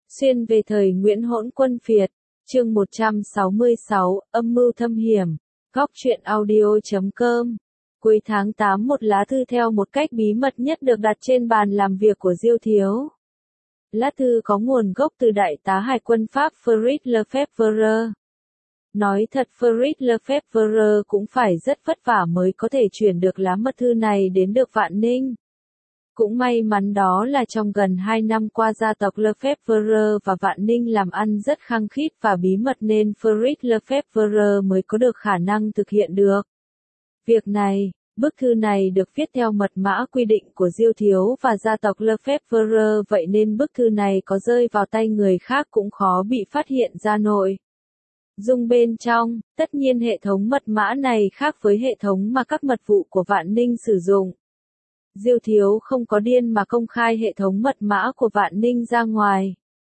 Xuyên về thời Nguyễn Hỗn Quân Phiệt, chương 166, âm mưu thâm hiểm, góc truyện audio.com. Cuối tháng 8 một lá thư theo một cách bí mật nhất được đặt trên bàn làm việc của Diêu Thiếu. Lá thư có nguồn gốc từ đại tá hải quân Pháp Fritz Lefebvre. Nói thật Fritz Lefebvre cũng phải rất vất vả mới có thể chuyển được lá mật thư này đến được Vạn Ninh. Cũng may mắn đó là trong gần 2 năm qua gia tộc Lefebvre và Vạn Ninh làm ăn rất khăng khít và bí mật nên Fritz Lefebvre mới có được khả năng thực hiện được việc này. Bức thư này được viết theo mật mã quy định của Diêu Thiếu và gia tộc Lefebvre, vậy nên bức thư này có rơi vào tay người khác cũng khó bị phát hiện ra nội dung bên trong. Tất nhiên hệ thống mật mã này khác với hệ thống mà các mật vụ của Vạn Ninh sử dụng. Diêu Thiếu không có điên mà công khai hệ thống mật mã của Vạn Ninh ra ngoài.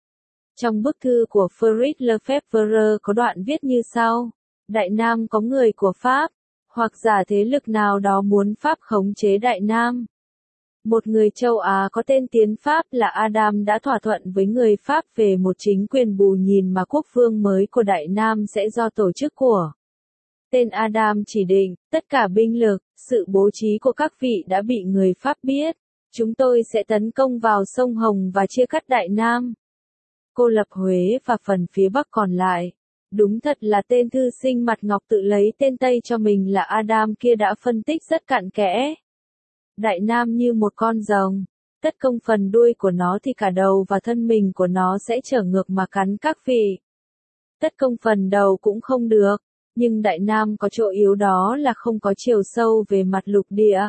Trong bức thư của Fritz Lefebvre có đoạn viết như sau: Đại Nam có người của Pháp, hoặc giả thế lực nào đó muốn Pháp khống chế Đại Nam. Một người châu Á có tên tiếng Pháp là Adam đã thỏa thuận với người Pháp về một chính quyền bù nhìn mà quốc vương mới của Đại Nam sẽ do tổ chức của tên Adam chỉ định. Tất cả binh lực, sự bố trí của các vị đã bị người Pháp biết. Chúng tôi sẽ tấn công vào sông Hồng và chia cắt Đại Nam, cô lập Huế và phần phía Bắc còn lại. Đúng thật là tên thư sinh mặt ngọc tự lấy tên Tây cho mình là Adam kia đã phân tích rất cặn kẽ. Đại Nam như một con rồng, tất công phần đuôi của nó thì cả đầu và thân mình của nó sẽ trở ngược mà cắn các vị. Tất công phần đầu cũng không được, nhưng Đại Nam có chỗ yếu đó là không có chiều sâu về mặt lục địa.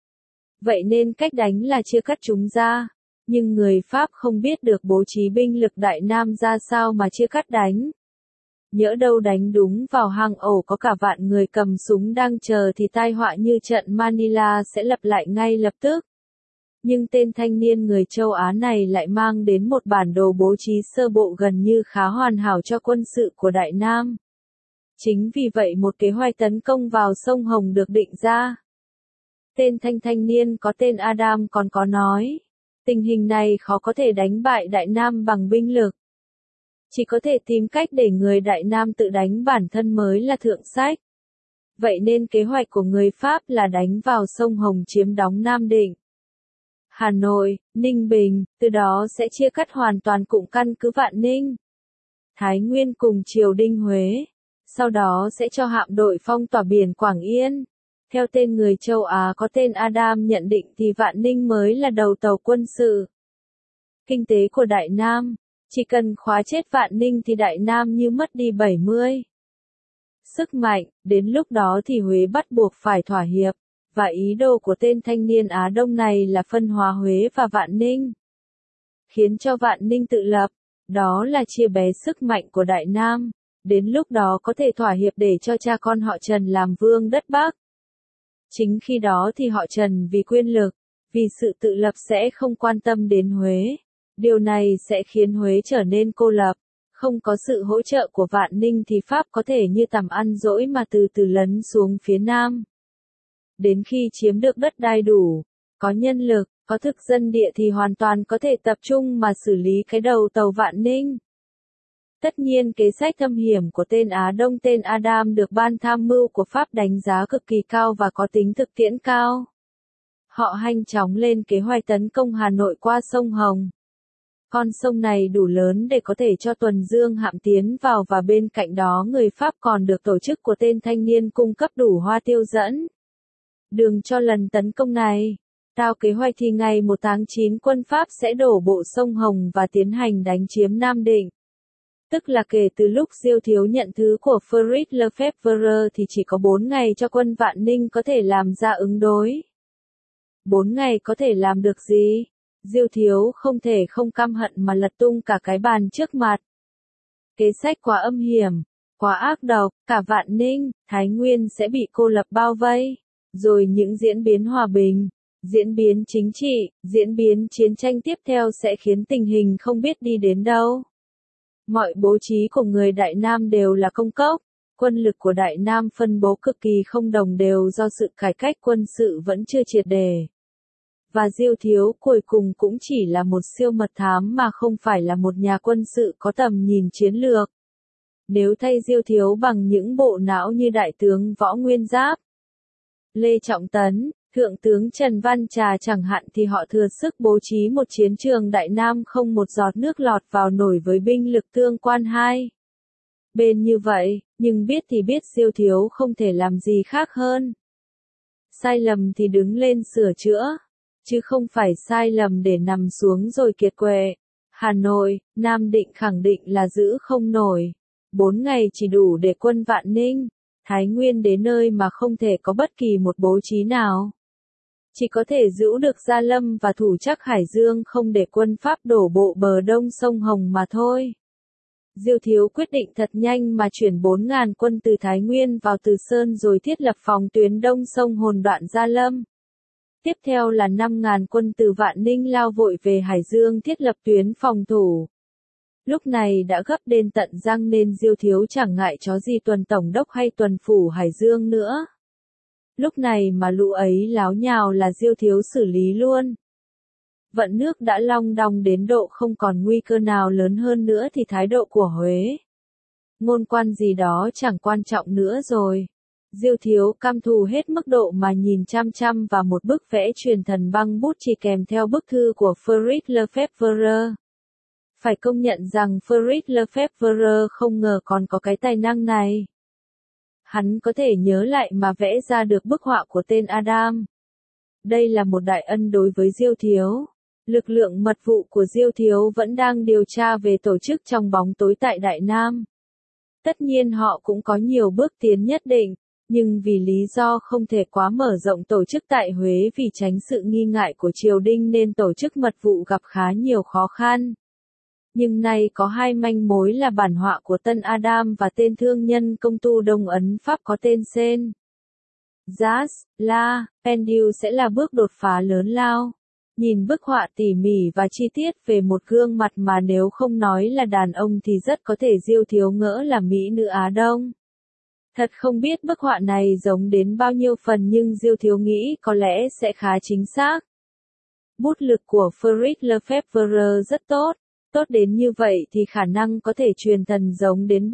Vậy nên cách đánh là chia cắt chúng ra, nhưng người Pháp không biết được bố trí binh lực Đại Nam ra sao mà chia cắt đánh. Nhỡ đâu đánh đúng vào hang ổ có cả vạn người cầm súng đang chờ thì tai họa như trận Manila sẽ lặp lại ngay lập tức. Nhưng tên thanh niên người châu Á này lại mang đến một bản đồ bố trí sơ bộ gần như khá hoàn hảo cho quân sự của Đại Nam. Chính vì vậy một kế hoạch tấn công vào sông Hồng được định ra. Tên thanh niên có tên Adam còn có nói, tình hình này khó có thể đánh bại Đại Nam bằng binh lực. Chỉ có thể tìm cách để người Đại Nam tự đánh bản thân mới là thượng sách. Vậy nên kế hoạch của người Pháp là đánh vào sông Hồng chiếm đóng Nam Định, Hà Nội, Ninh Bình, từ đó sẽ chia cắt hoàn toàn cụm căn cứ Vạn Ninh, Thái Nguyên cùng triều đình Huế. Sau đó sẽ cho hạm đội phong tỏa biển Quảng Yên. Theo tên người châu Á có tên Adam nhận định thì Vạn Ninh mới là đầu tàu quân sự kinh tế của Đại Nam. Chỉ cần khóa chết Vạn Ninh thì Đại Nam như mất đi 70 sức mạnh, đến lúc đó thì Huế bắt buộc phải thỏa hiệp, và ý đồ của tên thanh niên Á Đông này là phân hóa Huế và Vạn Ninh, khiến cho Vạn Ninh tự lập, đó là chia bè sức mạnh của Đại Nam, đến lúc đó có thể thỏa hiệp để cho cha con họ Trần làm vương đất Bắc. Chính khi đó thì họ Trần vì quyền lực, vì sự tự lập sẽ không quan tâm đến Huế. Điều này sẽ khiến Huế trở nên cô lập, không có sự hỗ trợ của Vạn Ninh thì Pháp có thể như tầm ăn dỗi mà từ từ lấn xuống phía Nam. Đến khi chiếm được đất đai đủ, có nhân lực, có thực dân địa thì hoàn toàn có thể tập trung mà xử lý cái đầu tàu Vạn Ninh. Tất nhiên kế sách thâm hiểm của tên Á Đông tên Adam được ban tham mưu của Pháp đánh giá cực kỳ cao và có tính thực tiễn cao. Họ nhanh chóng lên kế hoạch tấn công Hà Nội qua sông Hồng. Con sông này đủ lớn để có thể cho tuần dương hạm tiến vào và bên cạnh đó người Pháp còn được tổ chức của tên thanh niên cung cấp đủ hoa tiêu dẫn đường cho lần tấn công này. Theo kế hoạch thì ngày 1 tháng 9 quân Pháp sẽ đổ bộ sông Hồng và tiến hành đánh chiếm Nam Định. Tức là kể từ lúc Diêu Thiếu nhận thứ của Fritz Lefebvre thì chỉ có 4 ngày cho quân Vạn Ninh có thể làm ra ứng đối. 4 ngày có thể làm được gì? Diêu Thiếu không thể không căm hận mà lật tung cả cái bàn trước mặt. Kế sách quá âm hiểm, quá ác độc, cả Vạn Ninh, Thái Nguyên sẽ bị cô lập bao vây. Rồi những diễn biến hòa bình, diễn biến chính trị, diễn biến chiến tranh tiếp theo sẽ khiến tình hình không biết đi đến đâu. Mọi bố trí của người Đại Nam đều là công cốc. Quân lực của Đại Nam phân bố cực kỳ không đồng đều do sự cải cách quân sự vẫn chưa triệt để. Và Diêu Thiếu cuối cùng cũng chỉ là một siêu mật thám mà không phải là một nhà quân sự có tầm nhìn chiến lược. Nếu thay Diêu Thiếu bằng những bộ não như Đại tướng Võ Nguyên Giáp, Lê Trọng Tấn, Thượng tướng Trần Văn Trà chẳng hạn thì họ thừa sức bố trí một chiến trường Đại Nam không một giọt nước lọt vào nổi với binh lực tương quan hai bên như vậy, nhưng biết thì biết Diêu Thiếu không thể làm gì khác hơn. Sai lầm thì đứng lên sửa chữa, chứ không phải sai lầm để nằm xuống rồi kiệt quệ. Hà Nội, Nam Định khẳng định là giữ không nổi. 4 ngày chỉ đủ để quân Vạn Ninh, Thái Nguyên đến nơi mà không thể có bất kỳ một bố trí nào. Chỉ có thể giữ được Gia Lâm và thủ chắc Hải Dương không để quân Pháp đổ bộ bờ đông sông Hồng mà thôi. Diêu Thiếu quyết định thật nhanh mà chuyển 4.000 quân từ Thái Nguyên vào Từ Sơn rồi thiết lập phòng tuyến đông sông Hồn đoạn Gia Lâm. Tiếp theo là 5.000 quân từ Vạn Ninh lao vội về Hải Dương thiết lập tuyến phòng thủ. Lúc này đã gấp đến tận răng nên Diêu Thiếu chẳng ngại chó gì tuần tổng đốc hay tuần phủ Hải Dương nữa. Lúc này mà lũ ấy láo nhào là Diêu Thiếu xử lý luôn. Vận nước đã long đong đến độ không còn nguy cơ nào lớn hơn nữa thì thái độ của Huế, ngôn quan gì đó chẳng quan trọng nữa rồi. Diêu Thiếu cam thù hết mức độ mà nhìn chăm chăm vào một bức vẽ truyền thần băng bút chỉ kèm theo bức thư của Frédéric Lefebvre. Phải công nhận rằng Frédéric Lefebvre không ngờ còn có cái tài năng này. Hắn có thể nhớ lại mà vẽ ra được bức họa của tên Adam. Đây là một đại ân đối với Diêu Thiếu. Lực lượng mật vụ của Diêu Thiếu vẫn đang điều tra về tổ chức trong bóng tối tại Đại Nam. Tất nhiên họ cũng có nhiều bước tiến nhất định, nhưng vì lý do không thể quá mở rộng tổ chức tại Huế vì tránh sự nghi ngại của triều đình nên tổ chức mật vụ gặp khá nhiều khó khăn. Nhưng nay có hai manh mối là bản họa của Tân Adam và tên thương nhân công tu Đông Ấn Pháp có tên Sen. Jas, La, Pendule sẽ là bước đột phá lớn lao. Nhìn bức họa tỉ mỉ và chi tiết về một gương mặt mà nếu không nói là đàn ông thì rất có thể Diêu Thiếu ngỡ là mỹ nữ Á Đông. Thật không biết bức họa này giống đến bao nhiêu phần nhưng Diêu Thiếu nghĩ có lẽ sẽ khá chính xác. Bút lực của Frédéric Lefebvre rất tốt. Tốt đến như vậy thì khả năng có thể truyền thần giống đến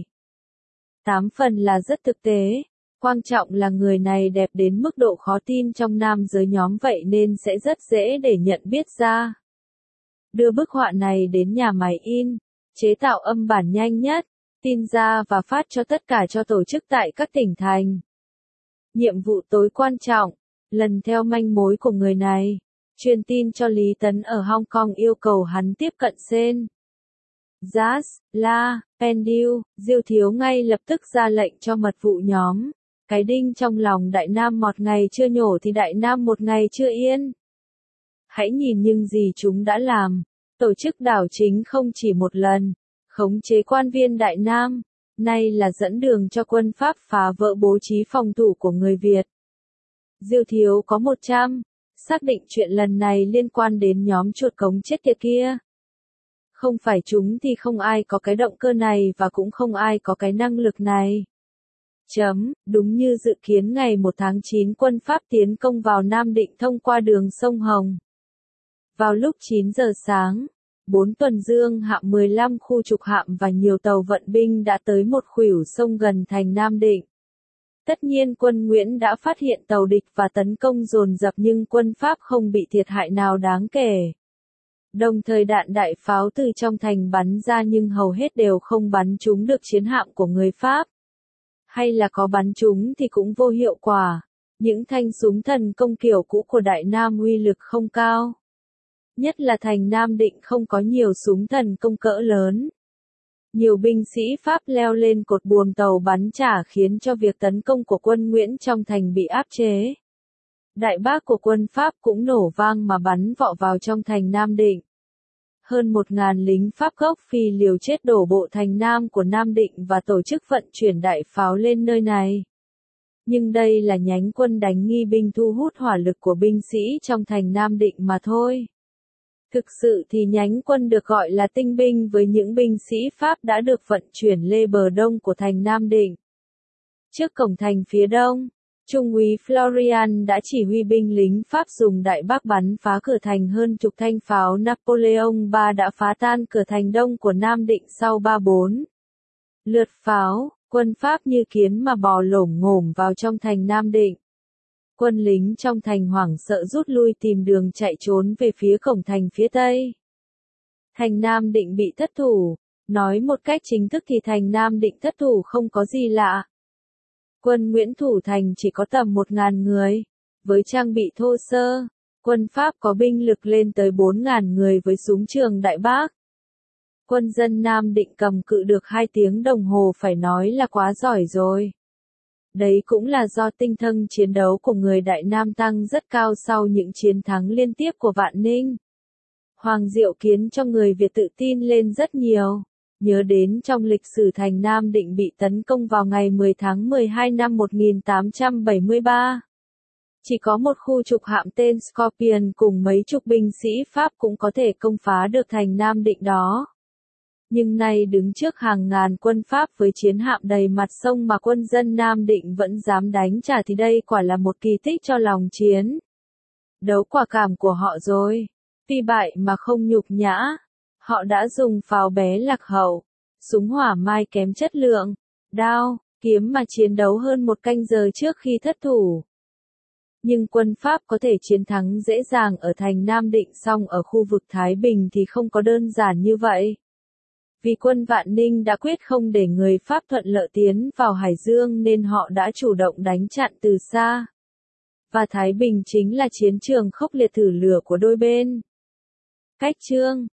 7-8 phần là rất thực tế. Quan trọng là người này đẹp đến mức độ khó tin trong nam giới nhóm vậy nên sẽ rất dễ để nhận biết ra. Đưa bức họa này đến nhà máy in, chế tạo âm bản nhanh nhất, tin ra và phát cho tất cả cho tổ chức tại các tỉnh thành. Nhiệm vụ tối quan trọng, lần theo manh mối của người này. Truyền tin cho Lý Tấn ở Hong Kong yêu cầu hắn tiếp cận Sen. Jas, La, Pendule, Diêu Thiếu ngay lập tức ra lệnh cho mật vụ nhóm. Cái đinh trong lòng Đại Nam một ngày chưa nhổ thì Đại Nam một ngày chưa yên. Hãy nhìn những gì chúng đã làm. Tổ chức đảo chính không chỉ một lần. Khống chế quan viên Đại Nam. Nay là dẫn đường cho quân Pháp phá vỡ bố trí phòng thủ của người Việt. Diêu Thiếu có 100. Xác định chuyện lần này liên quan đến nhóm chuột cống chết tiệt kia. Không phải chúng thì không ai có cái động cơ này và cũng không ai có cái năng lực này. Đúng như dự kiến ngày 1 tháng 9 quân Pháp tiến công vào Nam Định thông qua đường sông Hồng. Vào lúc 9 giờ sáng, 4 tuần dương hạm 15 khu trục hạm và nhiều tàu vận binh đã tới một khuỷu sông gần thành Nam Định. Tất nhiên quân Nguyễn đã phát hiện tàu địch và tấn công dồn dập nhưng quân Pháp không bị thiệt hại nào đáng kể. Đồng thời đạn đại pháo từ trong thành bắn ra nhưng hầu hết đều không bắn trúng được chiến hạm của người Pháp. Hay là có bắn trúng thì cũng vô hiệu quả. Những thanh súng thần công kiểu cũ của Đại Nam uy lực không cao. Nhất là thành Nam Định không có nhiều súng thần công cỡ lớn. Nhiều binh sĩ Pháp leo lên cột buồm tàu bắn trả khiến cho việc tấn công của quân Nguyễn trong thành bị áp chế. Đại bác của quân Pháp cũng nổ vang mà bắn vọ vào trong thành Nam Định. Hơn 1.000 lính Pháp gốc Phi liều chết đổ bộ thành Nam của Nam Định và tổ chức vận chuyển đại pháo lên nơi này. Nhưng đây là nhánh quân đánh nghi binh thu hút hỏa lực của binh sĩ trong thành Nam Định mà thôi. Thực sự thì nhánh quân được gọi là tinh binh với những binh sĩ Pháp đã được vận chuyển lên bờ đông của thành Nam Định. Trước cổng thành phía đông, Trung úy Florian đã chỉ huy binh lính Pháp dùng đại bác bắn phá cửa thành hơn chục thanh pháo Napoleon III đã phá tan cửa thành đông của Nam Định sau 3-4 lượt pháo, quân Pháp như kiến mà bò lổm ngổm vào trong thành Nam Định. Quân lính trong thành hoảng sợ rút lui tìm đường chạy trốn về phía cổng thành phía Tây. Thành Nam Định bị thất thủ, nói một cách chính thức thì thành Nam Định thất thủ không có gì lạ. Quân Nguyễn thủ thành chỉ có tầm 1.000 người, với trang bị thô sơ, quân Pháp có binh lực lên tới 4.000 người với súng trường đại bác. Quân dân Nam Định cầm cự được 2 tiếng đồng hồ phải nói là quá giỏi rồi. Đấy cũng là do tinh thần chiến đấu của người Đại Nam tăng rất cao sau những chiến thắng liên tiếp của Vạn Ninh. Hoàng Diệu khiến cho người Việt tự tin lên rất nhiều. Nhớ đến trong lịch sử thành Nam Định bị tấn công vào ngày 10 tháng 12 năm 1873. Chỉ có một khu trục hạm tên Scorpion cùng mấy chục binh sĩ Pháp cũng có thể công phá được thành Nam Định đó. Nhưng nay đứng trước hàng ngàn quân Pháp với chiến hạm đầy mặt sông mà quân dân Nam Định vẫn dám đánh trả thì đây quả là một kỳ tích cho lòng chiến đấu quả cảm của họ rồi. Tuy bại mà không nhục nhã, họ đã dùng pháo bé lạc hậu, súng hỏa mai kém chất lượng, đao, kiếm mà chiến đấu hơn 1 canh giờ trước khi thất thủ. Nhưng quân Pháp có thể chiến thắng dễ dàng ở thành Nam Định, song ở khu vực Thái Bình thì không có đơn giản như vậy. Vì quân Vạn Ninh đã quyết không để người Pháp thuận lợi tiến vào Hải Dương nên họ đã chủ động đánh chặn từ xa. Và Thái Bình chính là chiến trường khốc liệt thử lửa của đôi bên. Cách chương